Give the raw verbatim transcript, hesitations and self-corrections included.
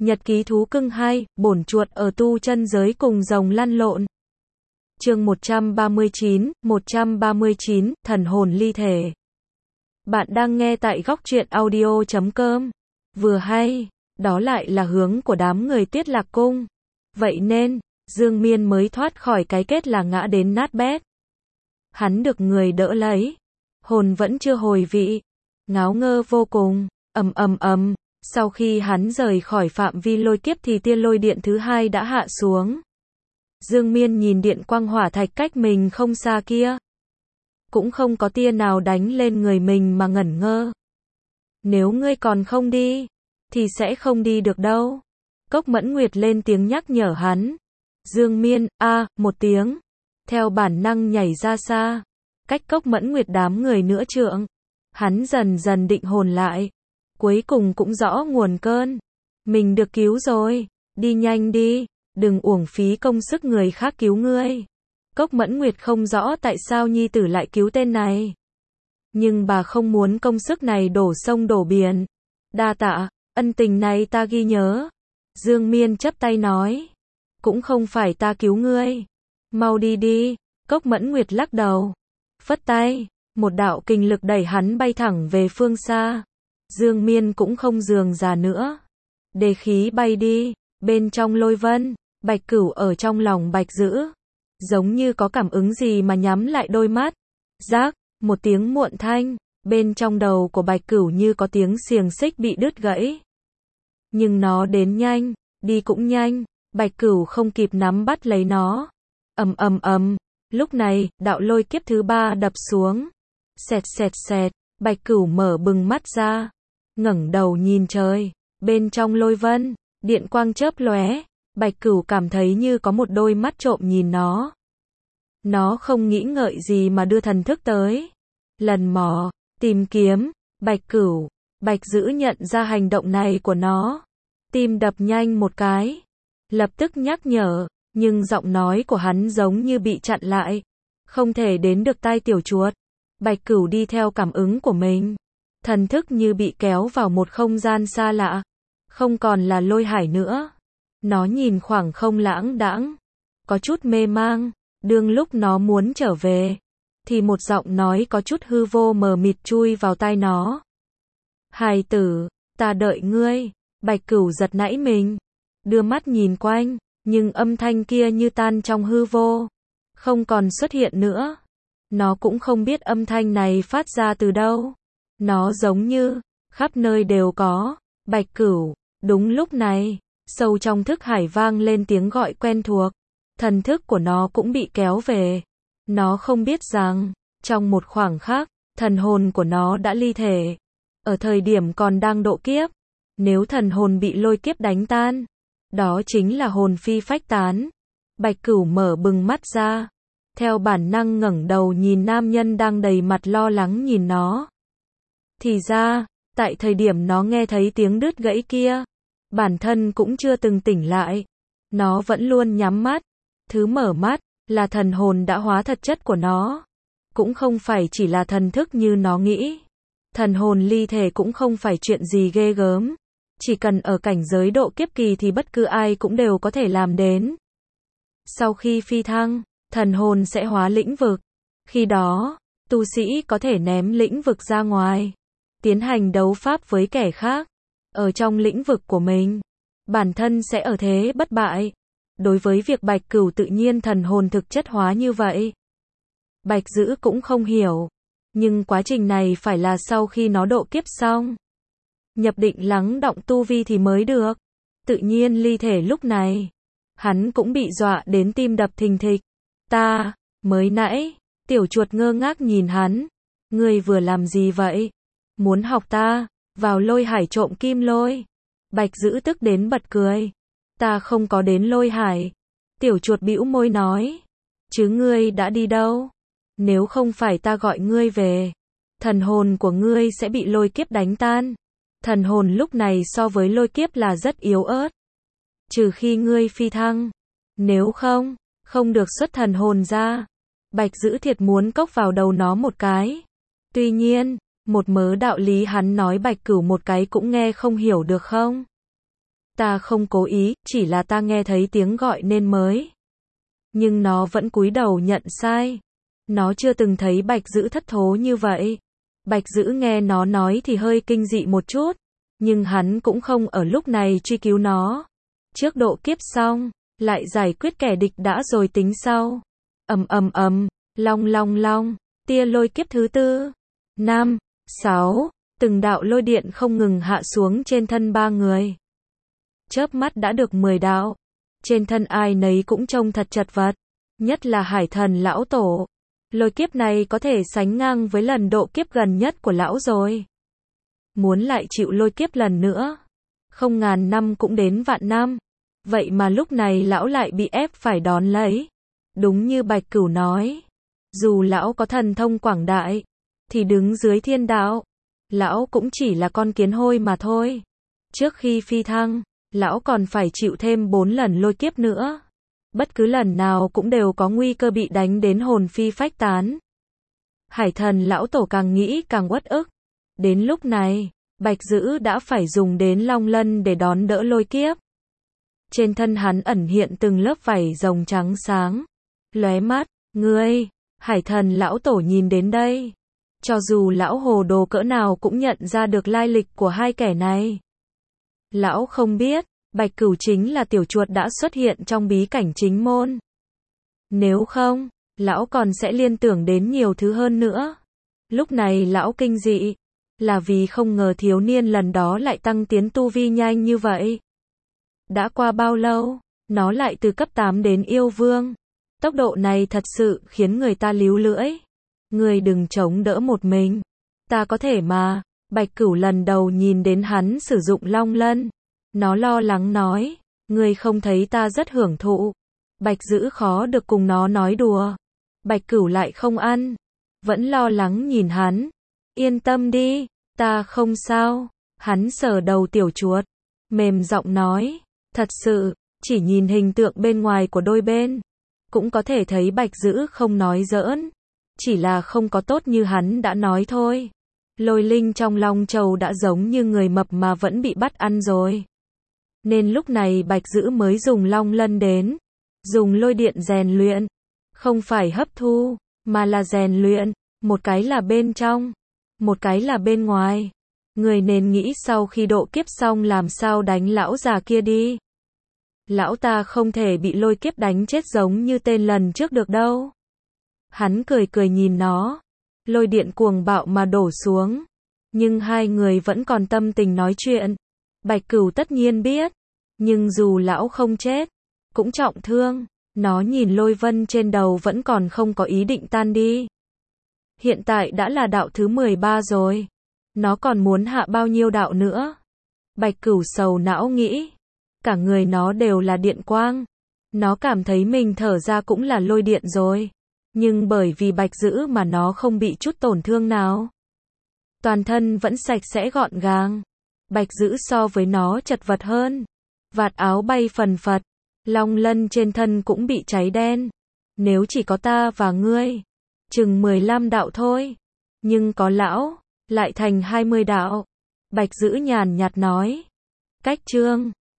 Nhật ký thú cưng hai, bổn chuột ở tu chân giới cùng rồng lăn lộn. Chương một trăm ba mươi chín, một trăm ba mươi chín, thần hồn ly thể. Bạn đang nghe tại góc truyện audio chấm com. Vừa hay, đó lại là hướng của đám người Tiết Lạc Cung. Vậy nên, Dương Miên mới thoát khỏi cái kết là ngã đến nát bét. Hắn được người đỡ lấy. Hồn vẫn chưa hồi vị. Ngáo ngơ vô cùng, ầm ầm ầm. Sau khi hắn rời khỏi phạm vi lôi kiếp thì tia lôi điện thứ hai đã hạ xuống. Dương Miên nhìn điện quang hỏa thạch cách mình không xa kia. Cũng không có tia nào đánh lên người mình mà ngẩn ngơ. Nếu ngươi còn không đi, thì sẽ không đi được đâu. Cốc Mẫn Nguyệt lên tiếng nhắc nhở hắn. Dương Miên, a, à, một tiếng. Theo bản năng nhảy ra xa. Cách Cốc Mẫn Nguyệt đám người nửa trượng. Hắn dần dần định hồn lại. Cuối cùng cũng rõ nguồn cơn. Mình được cứu rồi. Đi nhanh đi. Đừng uổng phí công sức người khác cứu ngươi. Cốc Mẫn Nguyệt không rõ tại sao nhi tử lại cứu tên này. Nhưng bà không muốn công sức này đổ sông đổ biển. Đa tạ, ân tình này ta ghi nhớ. Dương Miên chắp tay nói. Cũng không phải ta cứu ngươi. Mau đi đi. Cốc Mẫn Nguyệt lắc đầu. Phất tay. Một đạo kình lực đẩy hắn bay thẳng về phương xa. Dương Miên cũng không dườm già nữa. Đề khí bay đi. Bên trong lôi vân, Bạch Cửu ở trong lòng Bạch Dữ. Giống như có cảm ứng gì mà nhắm lại đôi mắt. Rác, một tiếng muộn thanh. Bên trong đầu của Bạch Cửu như có tiếng xiềng xích bị đứt gãy. Nhưng nó đến nhanh, đi cũng nhanh. Bạch Cửu không kịp nắm bắt lấy nó. Ầm ầm ầm. Lúc này, đạo lôi kiếp thứ ba đập xuống. Xẹt xẹt xẹt. Bạch Cửu mở bừng mắt ra. Ngẩng đầu nhìn trời. Bên trong lôi vân, điện quang chớp lóe. Bạch Cửu cảm thấy như có một đôi mắt trộm nhìn nó. Nó không nghĩ ngợi gì mà đưa thần thức tới. Lần mò, tìm kiếm, Bạch Cửu. Bạch Dữ nhận ra hành động này của nó. Tim đập nhanh một cái. Lập tức nhắc nhở, nhưng giọng nói của hắn giống như bị chặn lại. Không thể đến được tai tiểu chuột. Bạch Cửu đi theo cảm ứng của mình. Thần thức như bị kéo vào một không gian xa lạ. Không còn là lôi hải nữa. Nó nhìn khoảng không lãng đãng. Có chút mê mang. Đương lúc nó muốn trở về. Thì một giọng nói có chút hư vô mờ mịt chui vào tai nó. Hài tử, ta đợi ngươi. Bạch Cửu giật nảy mình. Đưa mắt nhìn quanh. Nhưng âm thanh kia như tan trong hư vô. Không còn xuất hiện nữa. Nó cũng không biết âm thanh này phát ra từ đâu. Nó giống như, khắp nơi đều có. Bạch Cửu, đúng lúc này, sâu trong thức hải vang lên tiếng gọi quen thuộc. Thần thức của nó cũng bị kéo về. Nó không biết rằng, trong một khoảng khắc, thần hồn của nó đã ly thể. Ở thời điểm còn đang độ kiếp, nếu thần hồn bị lôi kiếp đánh tan, đó chính là hồn phi phách tán. Bạch Cửu mở bừng mắt ra. Theo bản năng ngẩng đầu nhìn nam nhân đang đầy mặt lo lắng nhìn nó. Thì ra, tại thời điểm nó nghe thấy tiếng đứt gãy kia, bản thân cũng chưa từng tỉnh lại. Nó vẫn luôn nhắm mắt. Thứ mở mắt, là thần hồn đã hóa thật chất của nó. Cũng không phải chỉ là thần thức như nó nghĩ. Thần hồn ly thể cũng không phải chuyện gì ghê gớm. Chỉ cần ở cảnh giới độ kiếp kỳ thì bất cứ ai cũng đều có thể làm đến. Sau khi phi thăng, thần hồn sẽ hóa lĩnh vực. Khi đó, tu sĩ có thể ném lĩnh vực ra ngoài. Tiến hành đấu pháp với kẻ khác. Ở trong lĩnh vực của mình, bản thân sẽ ở thế bất bại. Đối với việc Bạch Cửu tự nhiên thần hồn thực chất hóa như vậy, Bạch Dữ cũng không hiểu. Nhưng quá trình này phải là sau khi nó độ kiếp xong. Nhập định lắng đọng tu vi thì mới được. Tự nhiên ly thể lúc này. Hắn cũng bị dọa đến tim đập thình thịch. Ta, mới nãy, tiểu chuột ngơ ngác nhìn hắn. Ngươi vừa làm gì vậy? Muốn học ta, vào lôi hải trộm kim lôi. Bạch Dữ tức đến bật cười. Ta không có đến lôi hải. Tiểu chuột bĩu môi nói. Chứ ngươi đã đi đâu? Nếu không phải ta gọi ngươi về, thần hồn của ngươi sẽ bị lôi kiếp đánh tan. Thần hồn lúc này so với lôi kiếp là rất yếu ớt. Trừ khi ngươi phi thăng. Nếu không, không được xuất thần hồn ra. Bạch Dữ thiệt muốn cốc vào đầu nó một cái. Tuy nhiên, một mớ đạo lý hắn nói Bạch Cửu một cái cũng nghe không hiểu được không? Ta không cố ý, chỉ là ta nghe thấy tiếng gọi nên mới. Nhưng nó vẫn cúi đầu nhận sai. Nó chưa từng thấy Bạch Dữ thất thố như vậy. Bạch Dữ nghe nó nói thì hơi kinh dị một chút, nhưng hắn cũng không ở lúc này truy cứu nó. Trước độ kiếp xong, lại giải quyết kẻ địch đã rồi tính sau. Ầm ầm ầm, long long long, tia lôi kiếp thứ tư, năm, sáu, từng đạo lôi điện không ngừng hạ xuống trên thân ba người. Chớp mắt đã được mười đạo. Trên thân ai nấy cũng trông thật chật vật, nhất là Hải Thần lão tổ. Lôi kiếp này có thể sánh ngang với lần độ kiếp gần nhất của lão rồi. Muốn lại chịu lôi kiếp lần nữa, không ngàn năm cũng đến vạn năm. Vậy mà lúc này lão lại bị ép phải đón lấy. Đúng như Bạch Cửu nói, dù lão có thần thông quảng đại, thì đứng dưới thiên đạo, lão cũng chỉ là con kiến hôi mà thôi. Trước khi phi thăng, lão còn phải chịu thêm bốn lần lôi kiếp nữa. Bất cứ lần nào cũng đều có nguy cơ bị đánh đến hồn phi phách tán. Hải Thần lão tổ càng nghĩ càng uất ức. Đến lúc này, Bạch Dữ đã phải dùng đến Long Lân để đón đỡ lôi kiếp. Trên thân hắn ẩn hiện từng lớp vảy rồng trắng sáng. Lóe mắt, ngươi, Hải Thần lão tổ nhìn đến đây. Cho dù lão hồ đồ cỡ nào cũng nhận ra được lai lịch của hai kẻ này. Lão không biết, Bạch Cửu chính là tiểu chuột đã xuất hiện trong bí cảnh chính môn. Nếu không, lão còn sẽ liên tưởng đến nhiều thứ hơn nữa. Lúc này lão kinh dị, là vì không ngờ thiếu niên lần đó lại tăng tiến tu vi nhanh như vậy. Đã qua bao lâu, nó lại từ cấp tám đến yêu vương. Tốc độ này thật sự khiến người ta líu lưỡi. Ngươi đừng chống đỡ một mình. Ta có thể mà. Bạch Cửu lần đầu nhìn đến hắn sử dụng Long Lân. Nó lo lắng nói, ngươi không thấy ta rất hưởng thụ. Bạch Dữ khó được cùng nó nói đùa. Bạch Cửu lại không ăn. Vẫn lo lắng nhìn hắn. Yên tâm đi, ta không sao. Hắn sờ đầu tiểu chuột. Mềm giọng nói, thật sự, chỉ nhìn hình tượng bên ngoài của đôi bên. Cũng có thể thấy Bạch Dữ không nói giỡn. Chỉ là không có tốt như hắn đã nói thôi. Lôi linh trong Long Châu đã giống như người mập mà vẫn bị bắt ăn rồi. Nên lúc này Bạch Dữ mới dùng Long Lân đến. Dùng lôi điện rèn luyện. Không phải hấp thu, mà là rèn luyện. Một cái là bên trong, một cái là bên ngoài. Người nên nghĩ sau khi độ kiếp xong làm sao đánh lão già kia đi. Lão ta không thể bị lôi kiếp đánh chết giống như tên lần trước được đâu. Hắn cười cười nhìn nó. Lôi điện cuồng bạo mà đổ xuống. Nhưng hai người vẫn còn tâm tình nói chuyện. Bạch Cửu tất nhiên biết. Nhưng dù lão không chết, cũng trọng thương. Nó nhìn lôi vân trên đầu vẫn còn không có ý định tan đi. Hiện tại đã là đạo thứ mười ba rồi. Nó còn muốn hạ bao nhiêu đạo nữa. Bạch Cửu sầu não nghĩ. Cả người nó đều là điện quang. Nó cảm thấy mình thở ra cũng là lôi điện rồi. Nhưng bởi vì Bạch Dữ mà nó không bị chút tổn thương nào. Toàn thân vẫn sạch sẽ gọn gàng. Bạch Dữ so với nó chật vật hơn. Vạt áo bay phần phật. Long lân trên thân cũng bị cháy đen. Nếu chỉ có ta và ngươi, chừng mười lăm đạo thôi. Nhưng có lão, lại thành hai mươi đạo. Bạch Dữ nhàn nhạt nói. Cách chương